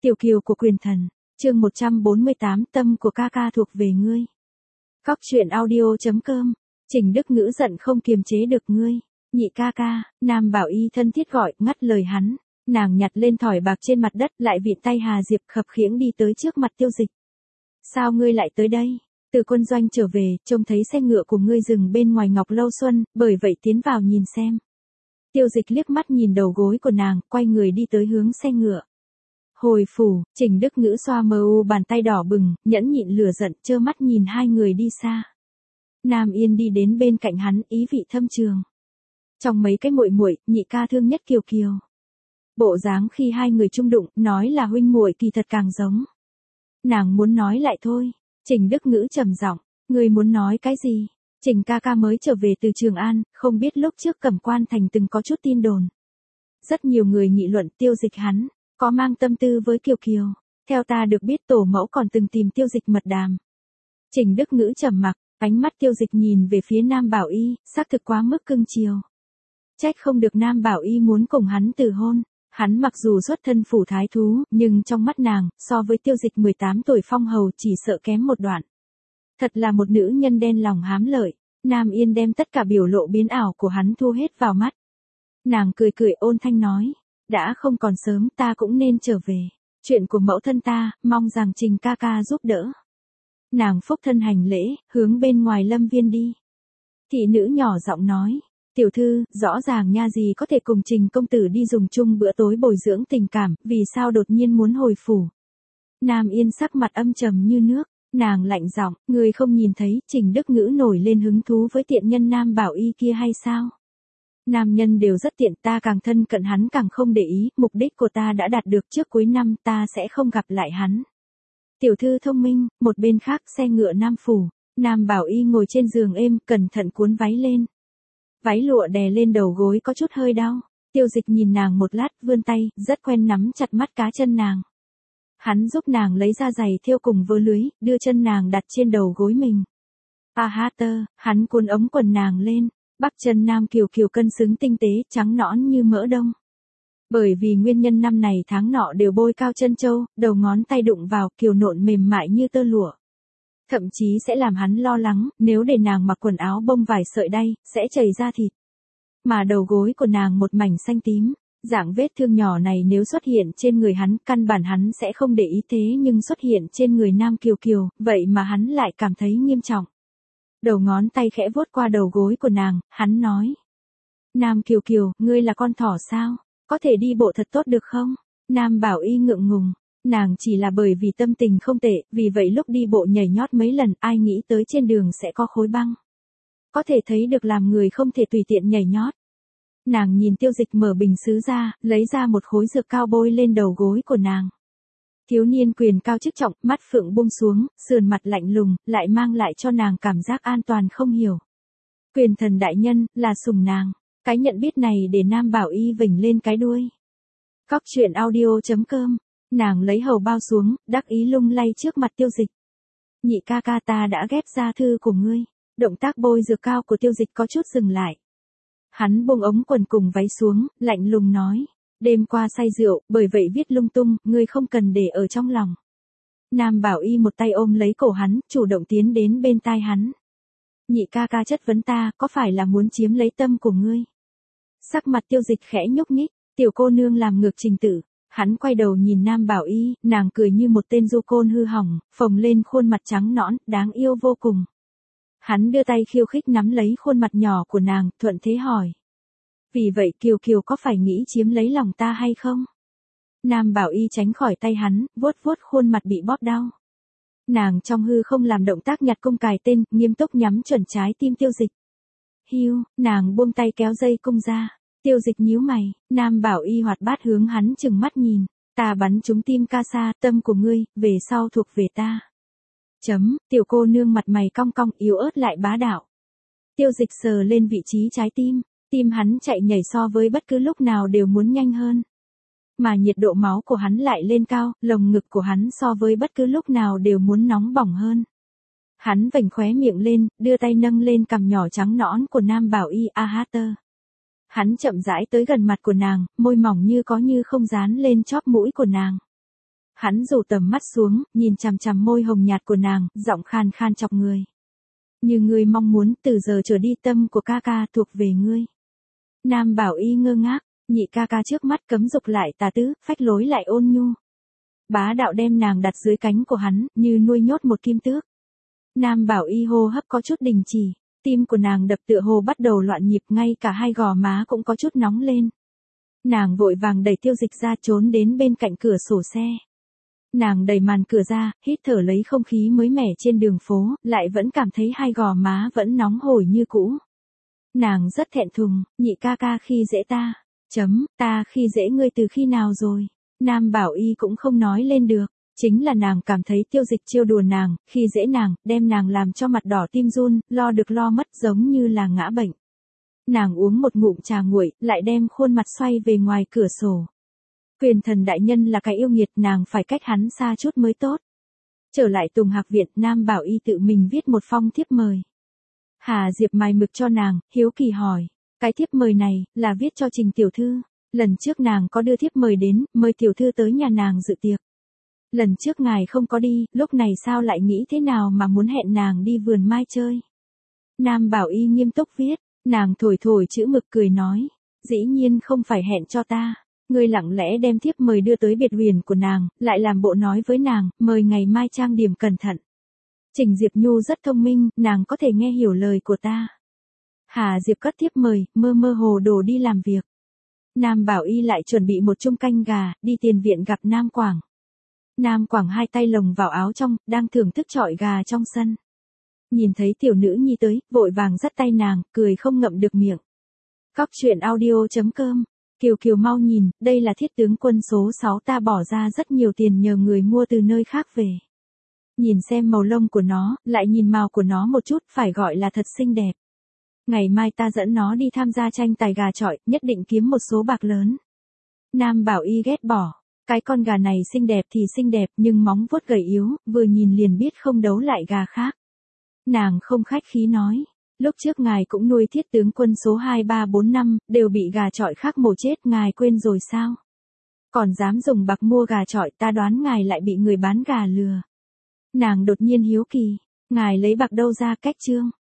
Tiểu kiều của quyền thần, chương 148 tâm của ca ca thuộc về ngươi. Cóc truyện audio.com, Trình Đức Ngữ giận không kiềm chế được ngươi. Nhị ca ca, Nam Bảo Y thân thiết gọi, ngắt lời hắn. Nàng nhặt lên thỏi bạc trên mặt đất lại vịn tay Hà Diệp khập khiễng đi tới trước mặt Tiêu Dịch. Sao ngươi lại tới đây? Từ quân doanh trở về, trông thấy xe ngựa của ngươi dừng bên ngoài Ngọc Lâu Xuân, bởi vậy tiến vào nhìn xem. Tiêu Dịch liếc mắt nhìn đầu gối của nàng, quay người đi tới hướng xe ngựa. Hồi phủ, Trình Đức Ngữ xoa mờ u bàn tay đỏ bừng, nhẫn nhịn lửa giận, trơ mắt nhìn hai người đi xa. Nam Yên đi đến bên cạnh hắn, ý vị thâm trường. Trong mấy cái muội muội, nhị ca thương nhất Kiều Kiều. Bộ dáng khi hai người chung đụng, nói là huynh muội kỳ thật càng giống. Nàng muốn nói lại thôi. Trình Đức Ngữ trầm giọng, ngươi muốn nói cái gì? Trình ca ca mới trở về từ Trường An, không biết lúc trước Cẩm Quan Thành từng có chút tin đồn. Rất nhiều người nghị luận Tiêu Dịch hắn có mang tâm tư với Kiều Kiều. Theo ta được biết tổ mẫu còn từng tìm Tiêu Dịch mật đàm. Trình Đức Ngữ trầm mặc, ánh mắt Tiêu Dịch nhìn về phía Nam Bảo Y, xác thực quá mức cưng chiều. Trách không được Nam Bảo Y muốn cùng hắn từ hôn. Hắn mặc dù xuất thân phủ thái thú, nhưng trong mắt nàng, so với Tiêu Dịch 18 tuổi phong hầu chỉ sợ kém một đoạn. Thật là một nữ nhân đen lòng hám lợi. Nam Yên đem tất cả biểu lộ biến ảo của hắn thu hết vào mắt. Nàng cười cười ôn thanh nói, đã không còn sớm, ta cũng nên trở về. Chuyện của mẫu thân ta, mong rằng Trình ca ca giúp đỡ. Nàng phúc thân hành lễ, hướng bên ngoài lâm viên đi. Thị nữ nhỏ giọng nói, tiểu thư, rõ ràng nha gì có thể cùng Trình công tử đi dùng chung bữa tối bồi dưỡng tình cảm, vì sao đột nhiên muốn hồi phủ. Nam Yên sắc mặt âm trầm như nước, nàng lạnh giọng, người không nhìn thấy Trình Đức Ngữ nổi lên hứng thú với tiện nhân Nam Bảo Y kia hay sao? Nam nhân đều rất tiện, ta càng thân cận hắn càng không để ý, mục đích của ta đã đạt được, trước cuối năm ta sẽ không gặp lại hắn. Tiểu thư thông minh. Một bên khác xe ngựa Nam phủ, Nam Bảo Y ngồi trên giường êm, cẩn thận cuốn váy lên. Váy lụa đè lên đầu gối có chút hơi đau. Tiêu Dịch nhìn nàng một lát, vươn tay, rất quen nắm chặt mắt cá chân nàng. Hắn giúp nàng lấy ra giày thêu cùng vớ lưới, đưa chân nàng đặt trên đầu gối mình. Hắn cuốn ống quần nàng lên, bắp chân Nam Kiều Kiều cân xứng tinh tế, trắng nõn như mỡ đông. Bởi vì nguyên nhân năm này tháng nọ đều bôi cao chân châu, đầu ngón tay đụng vào, kiều nộn mềm mại như tơ lụa. Thậm chí sẽ làm hắn lo lắng, nếu để nàng mặc quần áo bông vải sợi đay, sẽ chảy ra thịt. Mà đầu gối của nàng một mảnh xanh tím, dạng vết thương nhỏ này nếu xuất hiện trên người hắn, căn bản hắn sẽ không để ý, thế nhưng xuất hiện trên người Nam Kiều Kiều, vậy mà hắn lại cảm thấy nghiêm trọng. Đầu ngón tay khẽ vuốt qua đầu gối của nàng, hắn nói. Nam Kiều Kiều, ngươi là con thỏ sao? Có thể đi bộ thật tốt được không? Nam Bảo Y ngượng ngùng. Nàng chỉ là bởi vì tâm tình không tệ, vì vậy lúc đi bộ nhảy nhót mấy lần, ai nghĩ tới trên đường sẽ có khối băng. Có thể thấy được làm người không thể tùy tiện nhảy nhót. Nàng nhìn Tiêu Dịch mở bình sứ ra, lấy ra một khối dược cao bôi lên đầu gối của nàng. Thiếu niên quyền cao chức trọng, mắt phượng buông xuống, sườn mặt lạnh lùng, lại mang lại cho nàng cảm giác an toàn không hiểu. Quyền thần đại nhân, là sủng nàng. Cái nhận biết này để Nam Bảo Y vểnh lên cái đuôi. Cóc truyện audio.com, nàng lấy hầu bao xuống, đắc ý lung lay trước mặt Tiêu Dịch. Nhị ca ca, ta đã ghép ra thư của ngươi. Động tác bôi dược cao của Tiêu Dịch có chút dừng lại. Hắn buông ống quần cùng váy xuống, lạnh lùng nói. Đêm qua say rượu, bởi vậy viết lung tung, ngươi không cần để ở trong lòng. Nam Bảo Y một tay ôm lấy cổ hắn, chủ động tiến đến bên tai hắn. Nhị ca ca chất vấn ta, có phải là muốn chiếm lấy tâm của ngươi? Sắc mặt Tiêu Dịch khẽ nhúc nhích, tiểu cô nương làm ngược trình tự. Hắn quay đầu nhìn Nam Bảo Y, nàng cười như một tên du côn hư hỏng, phồng lên khuôn mặt trắng nõn, đáng yêu vô cùng. Hắn đưa tay khiêu khích nắm lấy khuôn mặt nhỏ của nàng, thuận thế hỏi. Vì vậy Kiều Kiều có phải nghĩ chiếm lấy lòng ta hay không? Nam Bảo Y tránh khỏi tay hắn, vuốt vuốt khuôn mặt bị bóp đau. Nàng trong hư không làm động tác nhặt cung cài tên, nghiêm túc nhắm chuẩn trái tim Tiêu Dịch. Hiu, nàng buông tay kéo dây cung ra. Tiêu Dịch nhíu mày, Nam Bảo Y hoạt bát hướng hắn chừng mắt nhìn. Ta bắn trúng tim ca sa, tâm của ngươi, về sau thuộc về ta. Tiểu cô nương mặt mày cong cong, yếu ớt lại bá đạo. Tiêu Dịch sờ lên vị trí trái tim, tim hắn chạy nhảy so với bất cứ lúc nào đều muốn nhanh hơn. Mà nhiệt độ máu của hắn lại lên cao, lồng ngực của hắn so với bất cứ lúc nào đều muốn nóng bỏng hơn. Hắn vểnh khóe miệng lên, đưa tay nâng lên cằm nhỏ trắng nõn của Nam Bảo Y. Hắn chậm rãi tới gần mặt của nàng, môi mỏng như có như không dán lên chóp mũi của nàng. Hắn rủ tầm mắt xuống, nhìn chằm chằm môi hồng nhạt của nàng, giọng khan khan chọc người. Như ngươi mong muốn, từ giờ trở đi tâm của ca ca thuộc về ngươi. Nam Bảo Y ngơ ngác, nhị ca ca trước mắt cấm dục lại tà tứ, phách lối lại ôn nhu. Bá đạo đem nàng đặt dưới cánh của hắn, như nuôi nhốt một kim tước. Nam Bảo Y hô hấp có chút đình chỉ, tim của nàng đập tựa hồ bắt đầu loạn nhịp, ngay cả hai gò má cũng có chút nóng lên. Nàng vội vàng đẩy Tiêu Dịch ra, trốn đến bên cạnh cửa sổ xe. Nàng đẩy màn cửa ra, hít thở lấy không khí mới mẻ trên đường phố, lại vẫn cảm thấy hai gò má vẫn nóng hổi như cũ. Nàng rất thẹn thùng, nhị ca ca khi dễ ta. Ta khi dễ ngươi từ khi nào rồi? Nam Bảo Y cũng không nói lên được. Chính là nàng cảm thấy Tiêu Dịch trêu đùa nàng, khi dễ nàng, đem nàng làm cho mặt đỏ tim run, lo được lo mất giống như là ngã bệnh. Nàng uống một ngụm trà nguội, lại đem khuôn mặt xoay về ngoài cửa sổ. Quyền thần đại nhân là cái yêu nghiệt, nàng phải cách hắn xa chút mới tốt. Trở lại Tùng Hạc Viện, Nam Bảo Y tự mình viết một phong thiếp mời. Hà Diệp mài mực cho nàng, hiếu kỳ hỏi. Cái thiếp mời này, là viết cho Trình tiểu thư. Lần trước nàng có đưa thiếp mời đến, mời tiểu thư tới nhà nàng dự tiệc. Lần trước ngài không có đi, lúc này sao lại nghĩ thế nào mà muốn hẹn nàng đi vườn mai chơi? Nam Bảo Y nghiêm túc viết, nàng thổi thổi chữ mực cười nói. Dĩ nhiên không phải hẹn cho ta. Ngươi lặng lẽ đem thiếp mời đưa tới biệt huyền của nàng, lại làm bộ nói với nàng, mời ngày mai trang điểm cẩn thận. Trình Diệp Nhu rất thông minh, nàng có thể nghe hiểu lời của ta. Hà Diệp cất thiếp mời, mơ mơ hồ đồ đi làm việc. Nam Bảo Y lại chuẩn bị một chung canh gà, đi tiền viện gặp Nam Quảng. Nam Quảng hai tay lồng vào áo trong, đang thưởng thức chọi gà trong sân. Nhìn thấy tiểu nữ nhi tới, vội vàng dắt tay nàng, cười không ngậm được miệng. Cóc truyện audio.com. Kiều Kiều mau nhìn, đây là thiết tướng quân số 6, ta bỏ ra rất nhiều tiền nhờ người mua từ nơi khác về. Nhìn xem màu lông của nó, lại nhìn màu của nó một chút, phải gọi là thật xinh đẹp. Ngày mai ta dẫn nó đi tham gia tranh tài gà chọi, nhất định kiếm một số bạc lớn. Nam Bảo Y ghét bỏ. Cái con gà này xinh đẹp thì xinh đẹp, nhưng móng vuốt gầy yếu, vừa nhìn liền biết không đấu lại gà khác. Nàng không khách khí nói. Lúc trước ngài cũng nuôi thiết tướng quân số 2, 3, 4, 5, đều bị gà chọi khác mổ chết, ngài quên rồi sao? Còn dám dùng bạc mua gà chọi, ta đoán ngài lại bị người bán gà lừa. Nàng đột nhiên hiếu kỳ. Ngài lấy bạc đâu ra? Cách trương.